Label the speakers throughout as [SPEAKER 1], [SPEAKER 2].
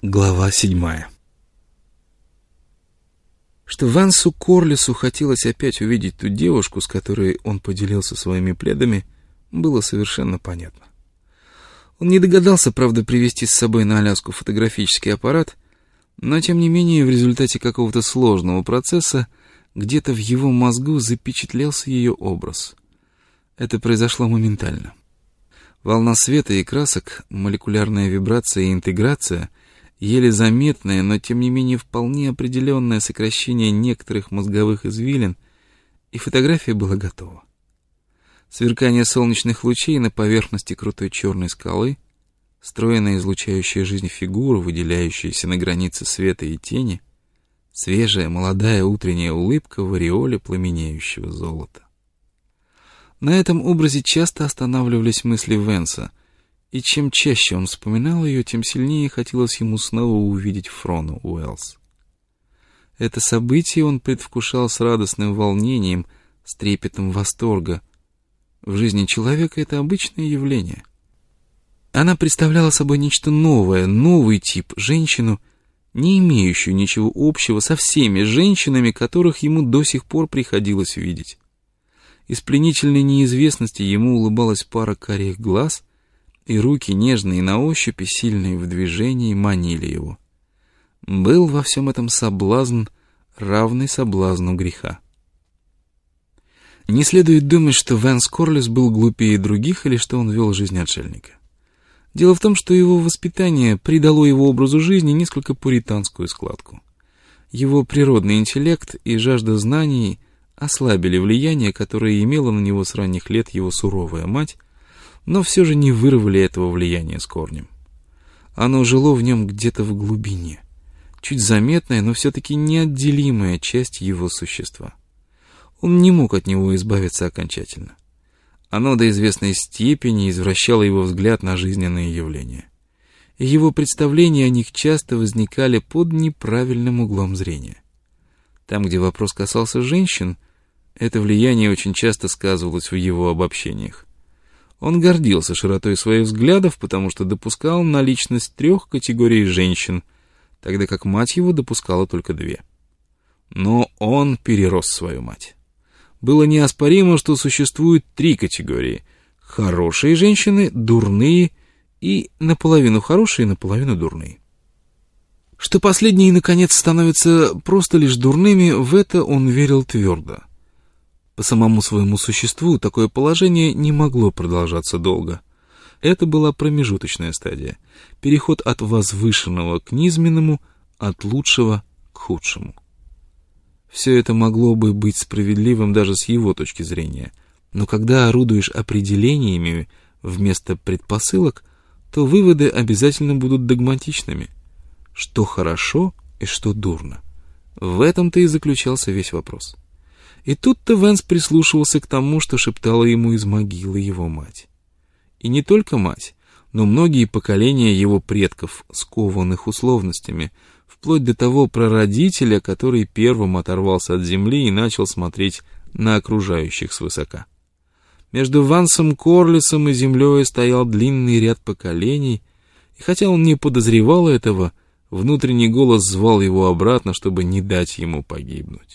[SPEAKER 1] Глава 7. Что Вансу Корлису хотелось опять увидеть ту девушку, с которой он поделился своими пледами, было совершенно понятно. Он не догадался, правда, привезти с собой на Аляску фотографический аппарат, но, тем не менее, в результате какого-то сложного процесса где-то в его мозгу запечатлелся ее образ. Это произошло моментально. Волна света и красок, молекулярная вибрация и интеграция — еле заметное, но тем не менее вполне определенное сокращение некоторых мозговых извилин, и фотография была готова. Сверкание солнечных лучей на поверхности крутой черной скалы, стройная излучающая жизнь фигура, выделяющаяся на границе света и тени, свежая молодая утренняя улыбка в ореоле пламенеющего золота. На этом образе часто останавливались мысли Венса, и чем чаще он вспоминал ее, тем сильнее хотелось ему снова увидеть Фрону Уэллс. Это событие он предвкушал с радостным волнением, с трепетом восторга. В жизни человека это обычное явление. Она представляла собой нечто новое, новый тип, женщину, не имеющую ничего общего со всеми женщинами, которых ему до сих пор приходилось видеть. Из пленительной неизвестности ему улыбалась пара карих глаз, и руки, нежные на ощупь и сильные в движении, манили его. Был во всем этом соблазн, равный соблазну греха. Не следует думать, что Вэнс Корлис был глупее других или что он вел жизнь отшельника. Дело в том, что его воспитание придало его образу жизни несколько пуританскую складку. Его природный интеллект и жажда знаний ослабили влияние, которое имела на него с ранних лет его суровая мать, но все же не вырвали этого влияния с корнем. Оно жило в нем где-то в глубине, чуть заметная, но все-таки неотделимая часть его существа. Он не мог от него избавиться окончательно. Оно до известной степени извращало его взгляд на жизненные явления. И его представления о них часто возникали под неправильным углом зрения. Там, где вопрос касался женщин, это влияние очень часто сказывалось в его обобщениях. Он гордился широтой своих взглядов, потому что допускал наличность 3 категорий женщин, тогда как мать его допускала только 2. Но он перерос свою мать. Было неоспоримо, что существует 3 категории: хорошие женщины, дурные и наполовину хорошие, наполовину дурные. Что последние, наконец, становятся просто лишь дурными, в это он верил твердо. По самому своему существу такое положение не могло продолжаться долго. Это была промежуточная стадия, переход от возвышенного к низменному, от лучшего к худшему. Все это могло бы быть справедливым даже с его точки зрения, но когда орудуешь определениями вместо предпосылок, то выводы обязательно будут догматичными. Что хорошо и что дурно. В этом-то и заключался весь вопрос. И тут-то Вэнс прислушивался к тому, что шептала ему из могилы его мать. И не только мать, но многие поколения его предков, скованных условностями, вплоть до того прародителя, который первым оторвался от земли и начал смотреть на окружающих свысока. Между Вансом Корлисом и землей стоял длинный ряд поколений, и хотя он не подозревал этого, внутренний голос звал его обратно, чтобы не дать ему погибнуть.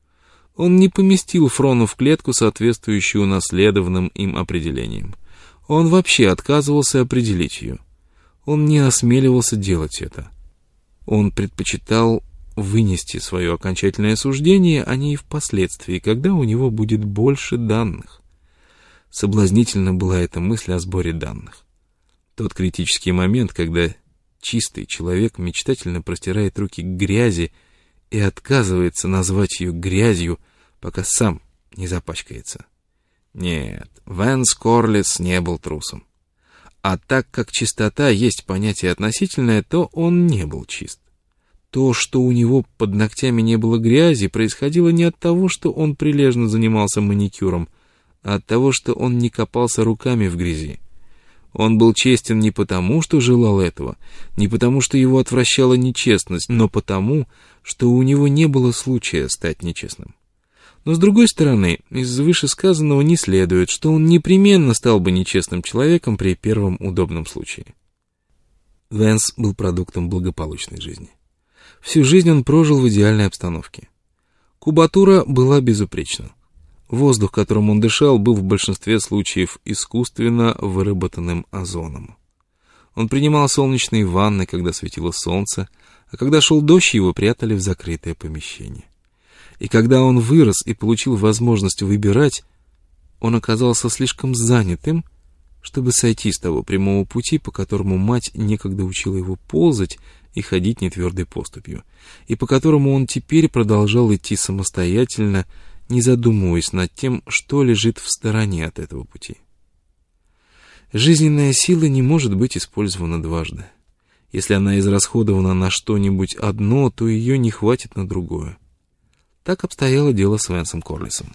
[SPEAKER 1] Он не поместил Фрону в клетку, соответствующую унаследованным им определениям. Он вообще отказывался определить ее. Он не осмеливался делать это. Он предпочитал вынести свое окончательное суждение о ней впоследствии, когда у него будет больше данных. Соблазнительна была эта мысль о сборе данных. Тот критический момент, когда чистый человек мечтательно простирает руки к грязи и отказывается назвать ее грязью, пока сам не запачкается. Нет, Вэнс Корлис не был трусом. А так как чистота есть понятие относительное, то он не был чист. То, что у него под ногтями не было грязи, происходило не от того, что он прилежно занимался маникюром, а от того, что он не копался руками в грязи. Он был честен не потому, что желал этого, не потому, что его отвращала нечестность, но потому, что у него не было случая стать нечестным. Но, с другой стороны, из вышесказанного не следует, что он непременно стал бы нечестным человеком при первом удобном случае. Вэнс был продуктом благополучной жизни. Всю жизнь он прожил в идеальной обстановке. Кубатура была безупречна. Воздух, которым он дышал, был в большинстве случаев искусственно выработанным озоном. Он принимал солнечные ванны, когда светило солнце, а когда шел дождь, его прятали в закрытое помещение. И когда он вырос и получил возможность выбирать, он оказался слишком занятым, чтобы сойти с того прямого пути, по которому мать некогда учила его ползать и ходить нетвердой поступью, и по которому он теперь продолжал идти самостоятельно, не задумываясь над тем, что лежит в стороне от этого пути. Жизненная сила не может быть использована дважды. Если она израсходована на что-нибудь одно, то ее не хватит на другое. Так обстояло дело с Вэнсом Корлисом.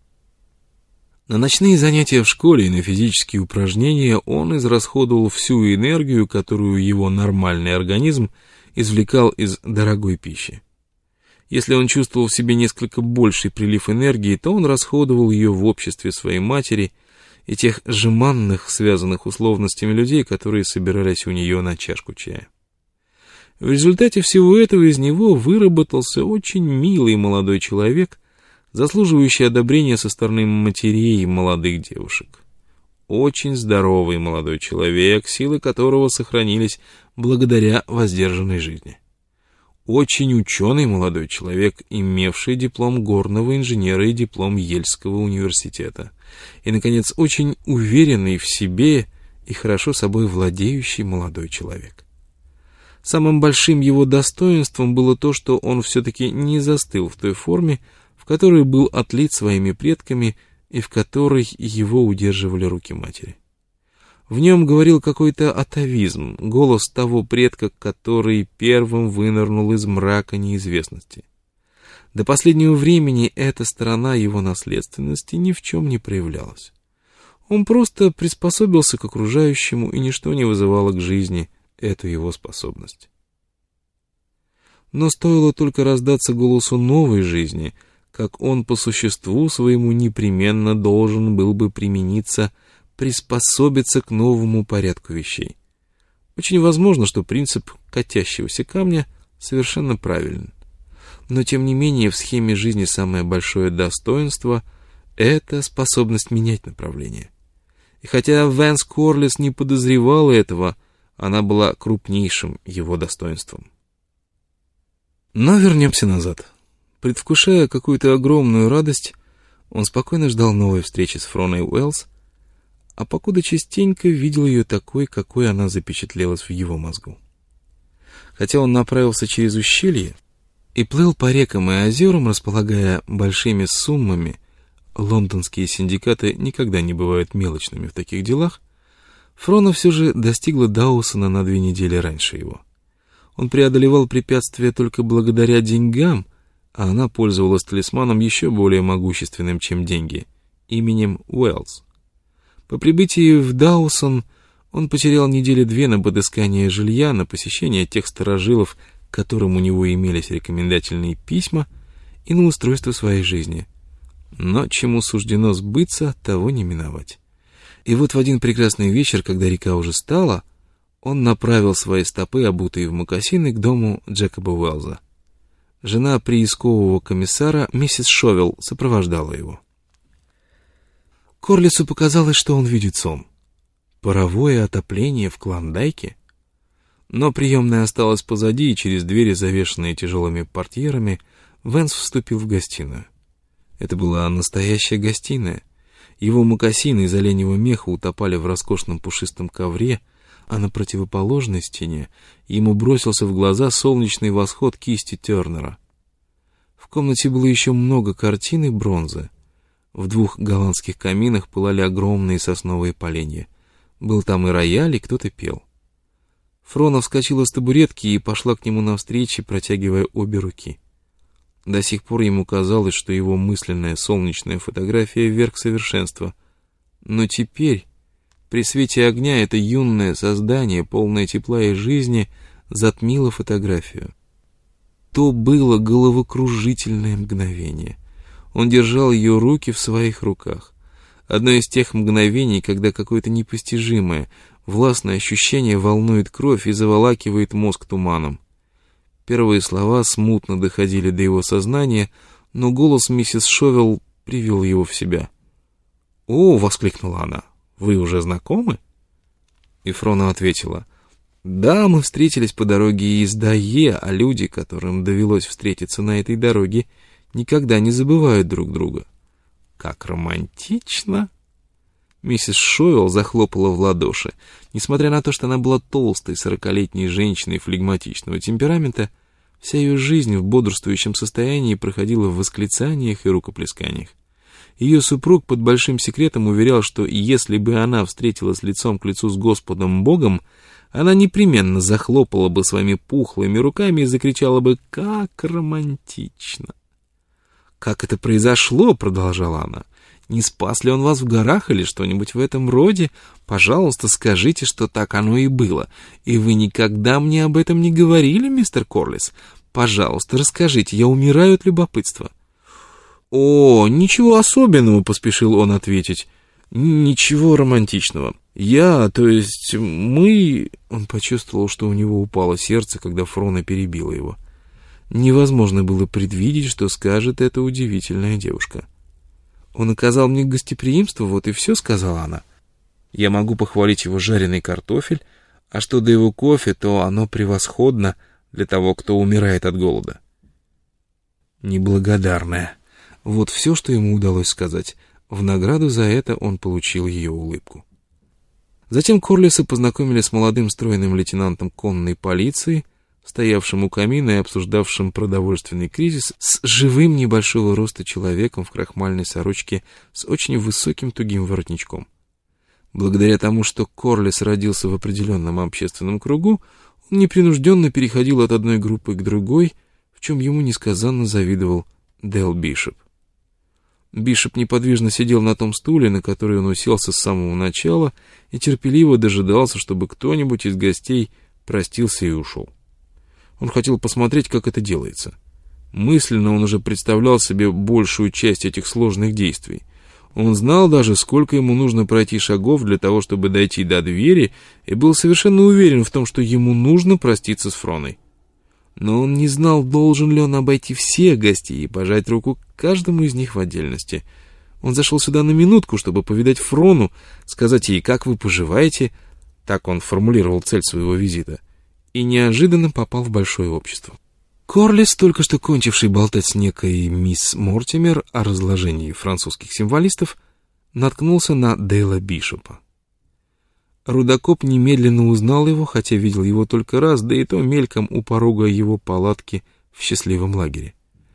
[SPEAKER 1] На ночные занятия в школе и на физические упражнения он израсходовал всю энергию, которую его нормальный организм извлекал из дорогой пищи. Если он чувствовал в себе несколько больший прилив энергии, то он расходовал ее в обществе своей матери и тех жеманных, связанных условностями людей, которые собирались у нее на чашку чая. В результате всего этого из него выработался очень милый молодой человек, заслуживающий одобрения со стороны матерей молодых девушек. Очень здоровый молодой человек, силы которого сохранились благодаря воздержанной жизни. Очень ученый молодой человек, имевший диплом горного инженера и диплом Ельского университета. И, наконец, очень уверенный в себе и хорошо собой владеющий молодой человек. Самым большим его достоинством было то, что он все-таки не застыл в той форме, в которой был отлит своими предками и в которой его удерживали руки матери. В нем говорил какой-то атавизм, голос того предка, который первым вынырнул из мрака неизвестности. До последнего времени эта сторона его наследственности ни в чем не проявлялась. Он просто приспособился к окружающему, и ничто не вызывало к жизни эту его способность. Но стоило только раздаться голосу новой жизни, как он по существу своему непременно должен был бы приспособиться к новому порядку вещей. Очень возможно, что принцип катящегося камня совершенно правилен. Но тем не менее в схеме жизни самое большое достоинство — это способность менять направление. И хотя Вэнс Корлис не подозревал этого, она была крупнейшим его достоинством. Но вернемся назад. Предвкушая какую-то огромную радость, он спокойно ждал новой встречи с Фроной Уэллс, а покуда частенько видел ее такой, какой она запечатлелась в его мозгу. Хотя он направился через ущелье и плыл по рекам и озерам, располагая большими суммами, лондонские синдикаты никогда не бывают мелочными в таких делах, Фрона все же достигла Даусона на 2 недели раньше его. Он преодолевал препятствия только благодаря деньгам, а она пользовалась талисманом еще более могущественным, чем деньги, именем Уэллс. По прибытии в Даусон он потерял 2 недели на подыскание жилья, на посещение тех старожилов, к которым у него имелись рекомендательные письма, и на устройство своей жизни. Но чему суждено сбыться, того не миновать. И вот в один прекрасный вечер, когда река уже стала, он направил свои стопы, обутые в мокасины, к дому Джекоба Уэллза. Жена приискового комиссара, миссис Шовелл, сопровождала его. Корлису показалось, что он видит сон. Паровое отопление в Клондайке? Но приемная осталась позади, и через двери, завешенные тяжелыми портьерами, Вэнс вступил в гостиную. Это была настоящая гостиная. Его мокасины из оленьего меха утопали в роскошном пушистом ковре, а на противоположной стене ему бросился в глаза солнечный восход кисти Тернера. В комнате было еще много картин и бронзы. В 2 голландских каминах пылали огромные сосновые поленья. Был там и рояль, и кто-то пел. Фрона вскочила с табуретки и пошла к нему навстречу, протягивая обе руки. До сих пор ему казалось, что его мысленная солнечная фотография — верх совершенства. Но теперь, при свете огня, это юное создание, полное тепла и жизни, затмило фотографию. То было головокружительное мгновение. Он держал ее руки в своих руках. Одно из тех мгновений, когда какое-то непостижимое, Властное ощущение волнует кровь и заволакивает мозг туманом. Первые слова смутно доходили до его сознания, но голос миссис Шовелл привел его в себя. «О!» — воскликнула она. «Вы уже знакомы?» И Фрона ответила: «Да, мы встретились по дороге из Дае, а люди, которым довелось встретиться на этой дороге, никогда не забывают друг друга». «Как романтично!» Миссис Шовелл захлопала в ладоши. Несмотря на то, что она была толстой, 40-летней женщиной флегматичного темперамента, вся ее жизнь в бодрствующем состоянии проходила в восклицаниях и рукоплесканиях. Ее супруг под большим секретом уверял, что если бы она встретилась лицом к лицу с Господом Богом, она непременно захлопала бы своими пухлыми руками и закричала бы: «Как романтично!» «Как это произошло?» — продолжала она. «Не спас ли он вас в горах или что-нибудь в этом роде? Пожалуйста, скажите, что так оно и было. И вы никогда мне об этом не говорили, мистер Корлис? Пожалуйста, расскажите, я умираю от любопытства». «О, ничего особенного», — поспешил он ответить. «Ничего романтичного. Мы...» Он почувствовал, что у него упало сердце, когда Фрона перебила его. Невозможно было предвидеть, что скажет эта удивительная девушка. «Он оказал мне гостеприимство, вот и все», — сказала она. «Я могу похвалить его жареный картофель, а что до его кофе, то оно превосходно для того, кто умирает от голода». «Неблагодарная». Вот все, что ему удалось сказать. В награду за это он получил ее улыбку. Затем Корлиса познакомили с молодым стройным лейтенантом конной полиции, стоявшим у камина и обсуждавшим продовольственный кризис, с живым небольшого роста человеком в крахмальной сорочке с очень высоким тугим воротничком. Благодаря тому, что Корлис родился в определенном общественном кругу, он непринужденно переходил от одной группы к другой, в чем ему несказанно завидовал Дейл Бишоп. Бишоп неподвижно сидел на том стуле, на который он уселся с самого начала, и терпеливо дожидался, чтобы кто-нибудь из гостей простился и ушел. Он хотел посмотреть, как это делается. Мысленно он уже представлял себе большую часть этих сложных действий. Он знал даже, сколько ему нужно пройти шагов для того, чтобы дойти до двери, и был совершенно уверен в том, что ему нужно проститься с Фроной. Но он не знал, должен ли он обойти всех гостей и пожать руку каждому из них в отдельности. Он зашел сюда на минутку, чтобы повидать Фрону, сказать ей: «Как вы поживаете?» Так он формулировал цель своего визита. И неожиданно попал в большое общество. Корлис, только что кончивший болтать с некой мисс Мортимер о разложении французских символистов, наткнулся на Дейла Бишопа. Рудокоп немедленно узнал его, хотя видел его только раз, да и то мельком у порога его палатки в счастливом лагере.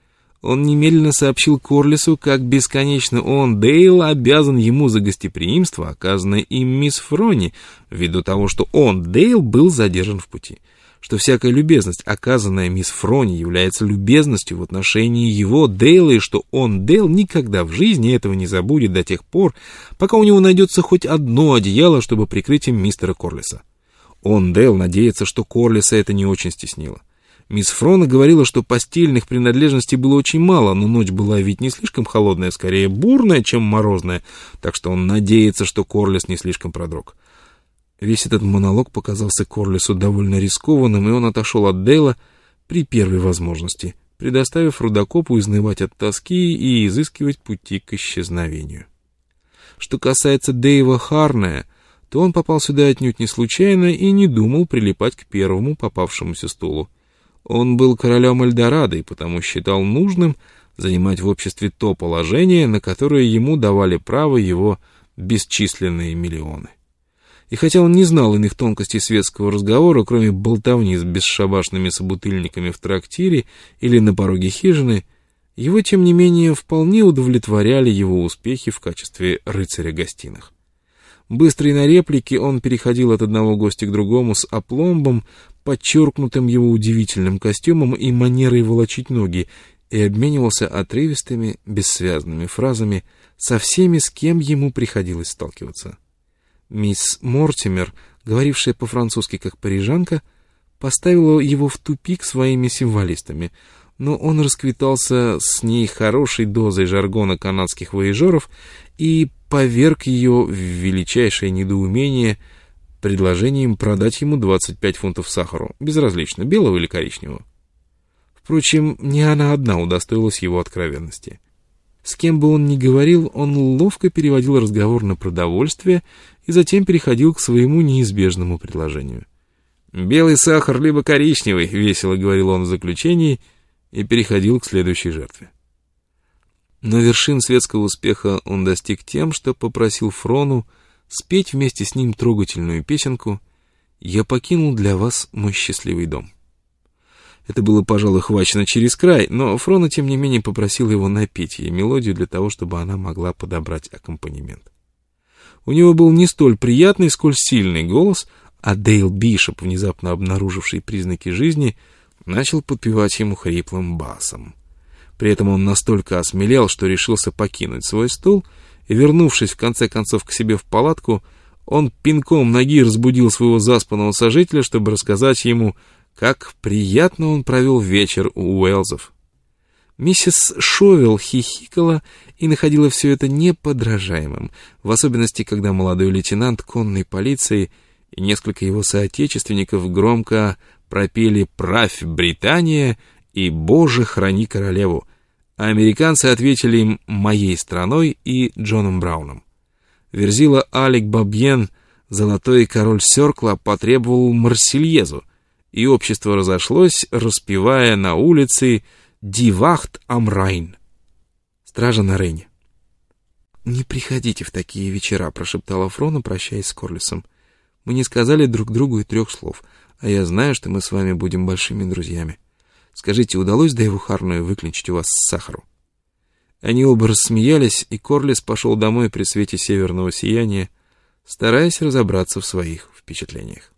[SPEAKER 1] Он немедленно сообщил Корлису, как бесконечно он, Дейл, обязан ему за гостеприимство, оказанное им мисс Фрони, ввиду того, что он, Дейл, был задержан в пути, что всякая любезность, оказанная мисс Фрони, является любезностью в отношении его, Дейла, и что он, Дейл, никогда в жизни этого не забудет до тех пор, пока у него найдется хоть одно одеяло, чтобы прикрыть им мистера Корлиса. Он, Дейл, надеется, что Корлиса это не очень стеснило. Мисс Фрона говорила, что постельных принадлежностей было очень мало, но ночь была ведь не слишком холодная, скорее бурная, чем морозная, так что он надеется, что Корлис не слишком продрог. Весь этот монолог показался Корлису довольно рискованным, и он отошел от Дейла при первой возможности, предоставив Рудокопу изнывать от тоски и изыскивать пути к исчезновению. Что касается Дэйва Харнея, то он попал сюда отнюдь не случайно и не думал прилипать к первому попавшемуся стулу. Он был королем Эльдорадо и потому считал нужным занимать в обществе то положение, на которое ему давали право его бесчисленные миллионы. И хотя он не знал иных тонкостей светского разговора, кроме болтовни с бесшабашными собутыльниками в трактире или на пороге хижины, его, тем не менее, вполне удовлетворяли его успехи в качестве рыцаря гостиных. Быстрый на реплики, он переходил от одного гостя к другому с апломбом, подчеркнутым его удивительным костюмом и манерой волочить ноги, и обменивался отрывистыми, бессвязными фразами со всеми, с кем ему приходилось сталкиваться. Мисс Мортимер, говорившая по-французски как парижанка, поставила его в тупик своими символистами, но он расквитался с ней хорошей дозой жаргона канадских вояжеров и поверг ее в величайшее недоумение предложением продать ему 25 фунтов сахару, безразлично, белого или коричневого. Впрочем, не она одна удостоилась его откровенности. С кем бы он ни говорил, он ловко переводил разговор на продовольствие и затем переходил к своему неизбежному предложению. «Белый сахар, либо коричневый», — весело говорил он в заключении, и переходил к следующей жертве. Но вершин светского успеха он достиг тем, что попросил Фрону спеть вместе с ним трогательную песенку «Я покинул для вас мой счастливый дом». Это было, пожалуй, хвачено через край, но Фрона, тем не менее, попросил его напеть ей мелодию для того, чтобы она могла подобрать аккомпанемент. У него был не столь приятный, сколь сильный голос, а Дейл Бишоп, внезапно обнаруживший признаки жизни, начал подпевать ему хриплым басом. При этом он настолько осмелел, что решился покинуть свой стул, и, вернувшись в конце концов к себе в палатку, он пинком ноги разбудил своего заспанного сожителя, чтобы рассказать ему, как приятно он провел вечер у Уэллсов. Миссис Шовел хихикала и находила все это неподражаемым, в особенности, когда молодой лейтенант конной полиции и несколько его соотечественников громко пропели «Правь, Британия!» и «Боже, храни королеву!», а американцы ответили им «Моей страной» и Джоном Брауном. Верзила Алек Бабьен, золотой король Сёркла, потребовал Марсельезу, и общество разошлось, распевая на улице «Die Wacht am Rhein» — «Стража на Рейне». «Не приходите в такие вечера», — прошептала Фрона, прощаясь с Корлисом. «Мы не сказали друг другу и 3 слов, а я знаю, что мы с вами будем большими друзьями. Скажите, удалось Дэйву Харную выклинчить у вас сахару?» Они оба рассмеялись, и Корлис пошел домой при свете северного сияния, стараясь разобраться в своих впечатлениях.